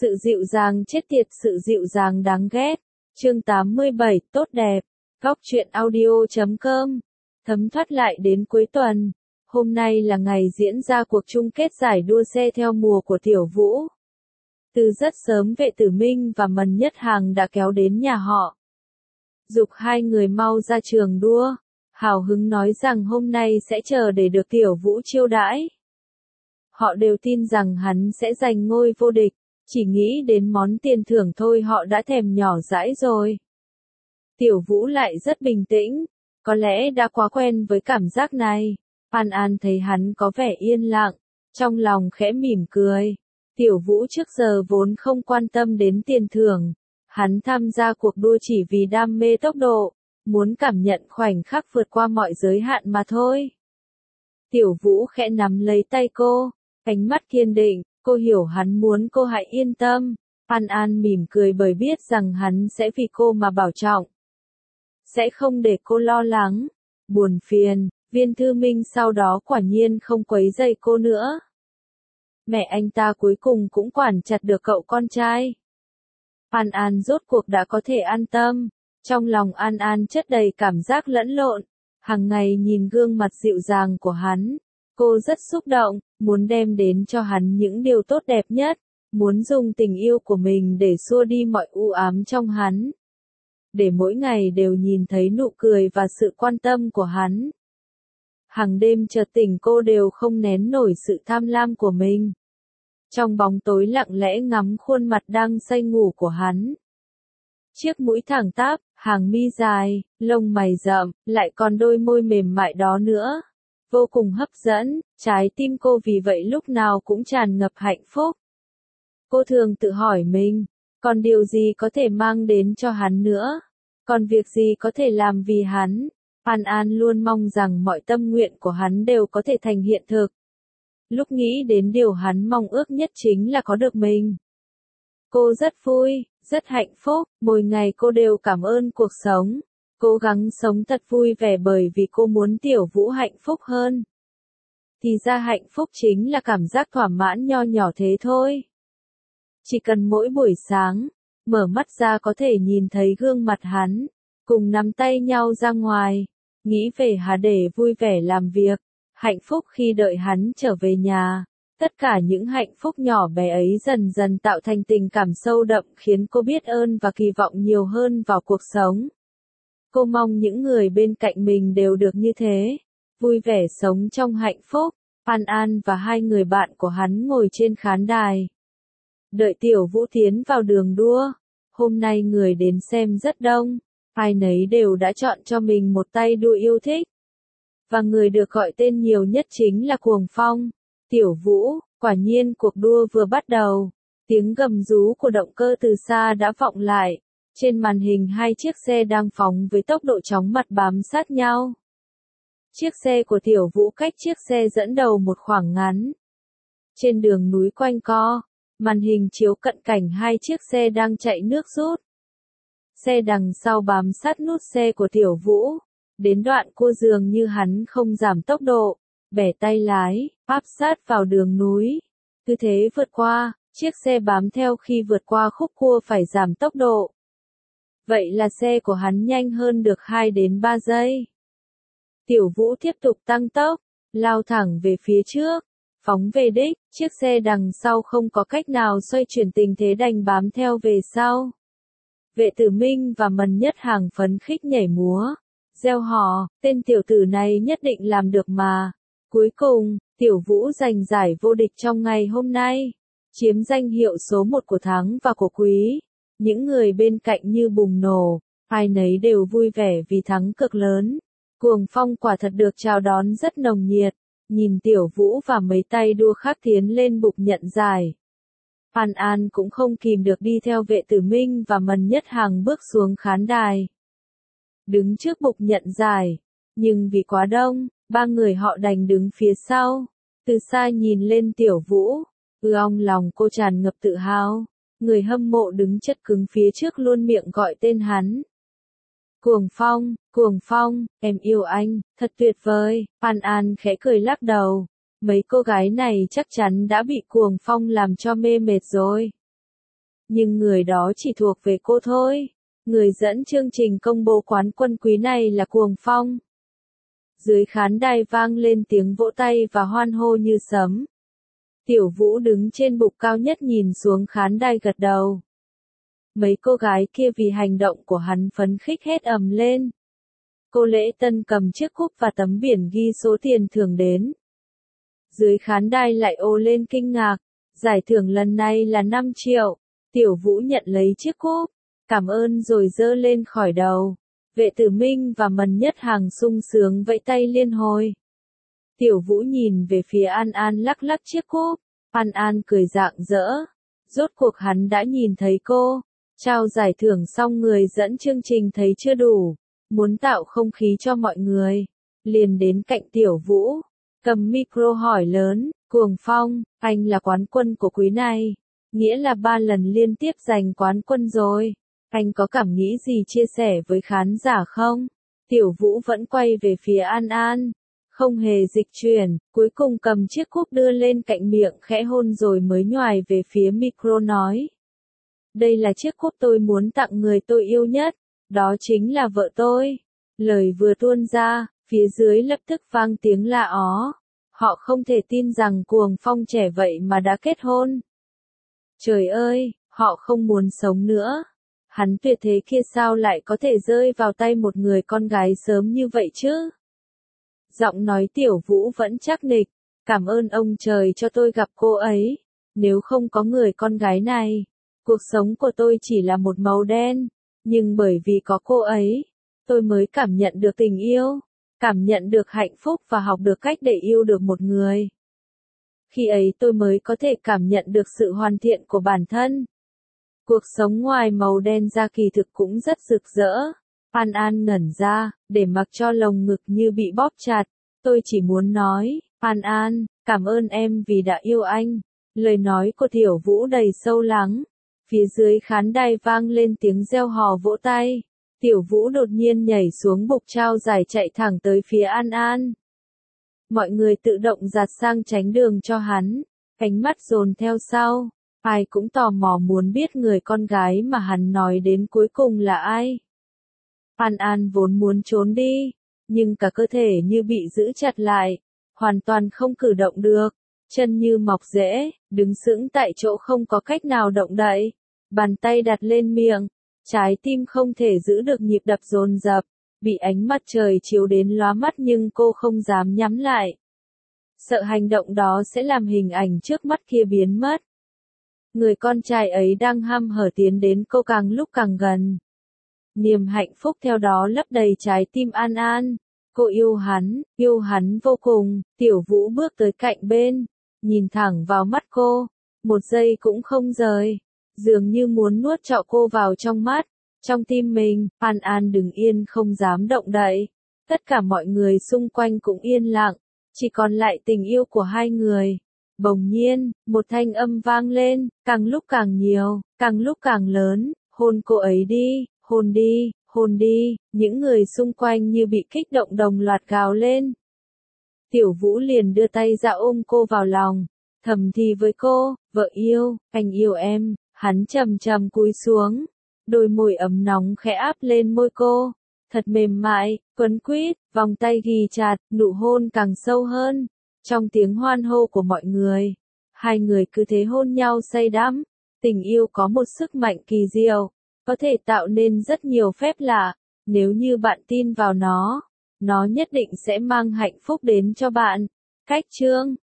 Sự dịu dàng chết tiệt, sự dịu dàng đáng ghét. Chương 87, tốt đẹp. Góc truyện audio.com. Thấm thoát lại đến cuối tuần. Hôm nay là ngày diễn ra cuộc chung kết giải đua xe theo mùa của Tiểu Vũ. Từ rất sớm Vệ Tử Minh và Mần Nhất Hàng đã kéo đến nhà họ, giục hai người mau ra trường đua, hào hứng nói rằng hôm nay sẽ chờ để được Tiểu Vũ chiêu đãi. Họ đều tin rằng hắn sẽ giành ngôi vô địch, chỉ nghĩ đến món tiền thưởng thôi họ đã thèm nhỏ dãi rồi. Tiểu Vũ lại rất bình tĩnh, có lẽ đã quá quen với cảm giác này. An An thấy hắn có vẻ yên lặng, trong lòng khẽ mỉm cười. Tiểu Vũ trước giờ vốn không quan tâm đến tiền thưởng, hắn tham gia cuộc đua chỉ vì đam mê tốc độ, muốn cảm nhận khoảnh khắc vượt qua mọi giới hạn mà thôi. Tiểu Vũ khẽ nắm lấy tay cô, ánh mắt kiên định, cô hiểu hắn muốn cô hãy yên tâm. An An mỉm cười bởi biết rằng hắn sẽ vì cô mà bảo trọng, sẽ không để cô lo lắng, buồn phiền. Viên Thư Minh sau đó quả nhiên không quấy rầy cô nữa. Mẹ anh ta cuối cùng cũng quản chặt được cậu con trai. An An rốt cuộc đã có thể an tâm. Trong lòng An An chất đầy cảm giác lẫn lộn. Hàng ngày nhìn gương mặt dịu dàng của hắn, cô rất xúc động, muốn đem đến cho hắn những điều tốt đẹp nhất, muốn dùng tình yêu của mình để xua đi mọi u ám trong hắn, để mỗi ngày đều nhìn thấy nụ cười và sự quan tâm của hắn. Hàng đêm chợt tỉnh cô đều không nén nổi sự tham lam của mình. Trong bóng tối lặng lẽ ngắm khuôn mặt đang say ngủ của hắn. Chiếc mũi thẳng tắp, hàng mi dài, lông mày rậm, lại còn đôi môi mềm mại đó nữa. Vô cùng hấp dẫn, trái tim cô vì vậy lúc nào cũng tràn ngập hạnh phúc. Cô thường tự hỏi mình, còn điều gì có thể mang đến cho hắn nữa? Còn việc gì có thể làm vì hắn? An An luôn mong rằng mọi tâm nguyện của hắn đều có thể thành hiện thực. Lúc nghĩ đến điều hắn mong ước nhất chính là có được mình, cô rất vui, rất hạnh phúc, mỗi ngày cô đều cảm ơn cuộc sống, cố gắng sống thật vui vẻ bởi vì cô muốn Tiểu Vũ hạnh phúc hơn. Thì ra hạnh phúc chính là cảm giác thỏa mãn nho nhỏ thế thôi. Chỉ cần mỗi buổi sáng, mở mắt ra có thể nhìn thấy gương mặt hắn, cùng nắm tay nhau ra ngoài, nghĩ về hắn để vui vẻ làm việc, hạnh phúc khi đợi hắn trở về nhà. Tất cả những hạnh phúc nhỏ bé ấy dần dần tạo thành tình cảm sâu đậm khiến cô biết ơn và kỳ vọng nhiều hơn vào cuộc sống. Cô mong những người bên cạnh mình đều được như thế, vui vẻ sống trong hạnh phúc. An An và hai người bạn của hắn ngồi trên khán đài, đợi Tiểu Vũ tiến vào đường đua. Hôm nay người đến xem rất đông, ai nấy đều đã chọn cho mình một tay đua yêu thích. Và người được gọi tên nhiều nhất chính là Cuồng Phong. Tiểu Vũ, quả nhiên cuộc đua vừa bắt đầu. Tiếng gầm rú của động cơ từ xa đã vọng lại. Trên màn hình hai chiếc xe đang phóng với tốc độ chóng mặt bám sát nhau. Chiếc xe của Tiểu Vũ cách chiếc xe dẫn đầu một khoảng ngắn. Trên đường núi quanh co, màn hình chiếu cận cảnh hai chiếc xe đang chạy nước rút. Xe đằng sau bám sát nút xe của Tiểu Vũ. Đến đoạn cua dường như hắn không giảm tốc độ, bẻ tay lái, áp sát vào đường núi. Cứ thế vượt qua, chiếc xe bám theo khi vượt qua khúc cua phải giảm tốc độ. Vậy là xe của hắn nhanh hơn được 2 đến 3 giây. Tiểu Vũ tiếp tục tăng tốc, lao thẳng về phía trước, phóng về đích, chiếc xe đằng sau không có cách nào xoay chuyển tình thế đành bám theo về sau. Vệ Tử Minh và Mần Nhất Hàng phấn khích nhảy múa, reo hò, tên tiểu tử này nhất định làm được mà. Cuối cùng, Tiểu Vũ giành giải vô địch trong ngày hôm nay, chiếm danh hiệu số 1 của tháng và của quý. Những người bên cạnh như bùng nổ, ai nấy đều vui vẻ vì thắng cực lớn. Cuồng Phong quả thật được chào đón rất nồng nhiệt, nhìn Tiểu Vũ và mấy tay đua khác tiến lên bục nhận giải. An An cũng không kìm được đi theo Vệ Tử Minh và Mần Nhất Hàng bước xuống khán đài, đứng trước bục nhận giải, nhưng vì quá đông, ba người họ đành đứng phía sau. Từ xa nhìn lên Tiểu Vũ, ong lòng cô tràn ngập tự hào. Người hâm mộ đứng chất cứng phía trước luôn miệng gọi tên hắn. Cuồng Phong, em yêu anh, thật tuyệt vời. An An khẽ cười lắc đầu. Mấy cô gái này chắc chắn đã bị Cuồng Phong làm cho mê mệt rồi. nhưng người đó chỉ thuộc về cô thôi. Người dẫn chương trình công bố quán quân quý này là Cuồng Phong. Dưới khán đài vang lên tiếng vỗ tay và hoan hô như sấm. Tiểu Vũ đứng trên bục cao nhất nhìn xuống khán đài gật đầu. Mấy cô gái kia vì hành động của hắn phấn khích hét ầm lên. Cô Lễ Tân cầm chiếc cúp và tấm biển ghi số tiền thưởng đến. Dưới khán đài lại ồ lên kinh ngạc. Giải thưởng lần này là 5 triệu. Tiểu Vũ nhận lấy chiếc cúp. Cảm ơn rồi giơ lên khỏi đầu. Vệ Tử Minh và Mần Nhất Hàng sung sướng vẫy tay liên hồi. Tiểu Vũ nhìn về phía An An lắc lắc chiếc cúp. An An cười rạng rỡ. Rốt cuộc hắn đã nhìn thấy cô. Trao giải thưởng xong người dẫn chương trình thấy chưa đủ. Muốn tạo không khí cho mọi người. Liền đến cạnh Tiểu Vũ. Cầm micro hỏi lớn. Cuồng Phong, anh là quán quân của quý này. Nghĩa là 3 lần liên tiếp giành quán quân rồi. Anh có cảm nghĩ gì chia sẻ với khán giả không? Tiểu Vũ vẫn quay về phía An An. Không hề dịch chuyển, cuối cùng cầm chiếc cúp đưa lên cạnh miệng khẽ hôn rồi mới nhoài về phía micro nói. Đây là chiếc cúp tôi muốn tặng người tôi yêu nhất. Đó chính là vợ tôi. Lời vừa tuôn ra, phía dưới lập tức vang tiếng la ó. Họ không thể tin rằng Cuồng Phong trẻ vậy mà đã kết hôn. Trời ơi, họ không muốn sống nữa. Hắn tuyệt thế kia sao lại có thể rơi vào tay một người con gái sớm như vậy chứ? Giọng nói Tiểu Vũ vẫn chắc nịch. Cảm ơn ông trời cho tôi gặp cô ấy. Nếu không có người con gái này, cuộc sống của tôi chỉ là một màu đen. Nhưng bởi vì có cô ấy, tôi mới cảm nhận được tình yêu. Cảm nhận được hạnh phúc và học được cách để yêu được một người. Khi ấy tôi mới có thể cảm nhận được sự hoàn thiện của bản thân. Cuộc sống ngoài màu đen ra kỳ thực cũng rất rực rỡ. An An ngẩn ra, để mặc cho lồng ngực như bị bóp chặt. Tôi chỉ muốn nói, An An, cảm ơn em vì đã yêu anh. Lời nói của Tiểu Vũ đầy sâu lắng. Phía dưới khán đài vang lên tiếng reo hò vỗ tay. Tiểu Vũ đột nhiên nhảy xuống bục trao giải chạy thẳng tới phía An An. Mọi người tự động giạt sang tránh đường cho hắn. Ánh mắt dồn theo sau. Ai cũng tò mò muốn biết người con gái mà hắn nói đến cuối cùng là ai. An An vốn muốn trốn đi, nhưng cả cơ thể như bị giữ chặt lại, hoàn toàn không cử động được, chân như mọc rễ, đứng sững tại chỗ không có cách nào động đậy, bàn tay đặt lên miệng, trái tim không thể giữ được nhịp đập dồn dập, bị ánh mặt trời chiếu đến lóa mắt nhưng cô không dám nhắm lại. Sợ hành động đó sẽ làm hình ảnh trước mắt kia biến mất. Người con trai ấy đang hăm hở tiến đến cô càng lúc càng gần. Niềm hạnh phúc theo đó lấp đầy trái tim An An. Cô yêu hắn vô cùng. Tiểu Vũ bước tới cạnh bên, nhìn thẳng vào mắt cô, một giây cũng không rời, dường như muốn nuốt trọn cô vào trong mắt, trong tim mình. An An đứng yên không dám động đậy. Tất cả mọi người xung quanh cũng yên lặng, chỉ còn lại tình yêu của hai người. Bỗng nhiên, một thanh âm vang lên, càng lúc càng nhiều, càng lúc càng lớn, hôn cô ấy đi, hôn đi, hôn đi, những người xung quanh như bị kích động đồng loạt gào lên. Tiểu Vũ liền đưa tay ra ôm cô vào lòng, thầm thì với cô, vợ yêu, anh yêu em. Hắn chậm chậm cúi xuống, đôi môi ấm nóng khẽ áp lên môi cô, thật mềm mại, quấn quýt, vòng tay ghì chặt, nụ hôn càng sâu hơn. Trong tiếng hoan hô của mọi người, hai người cứ thế hôn nhau say đắm. Tình yêu có một sức mạnh kỳ diệu, có thể tạo nên rất nhiều phép lạ. Nếu như bạn tin vào nó nhất định sẽ mang hạnh phúc đến cho bạn. Cách chương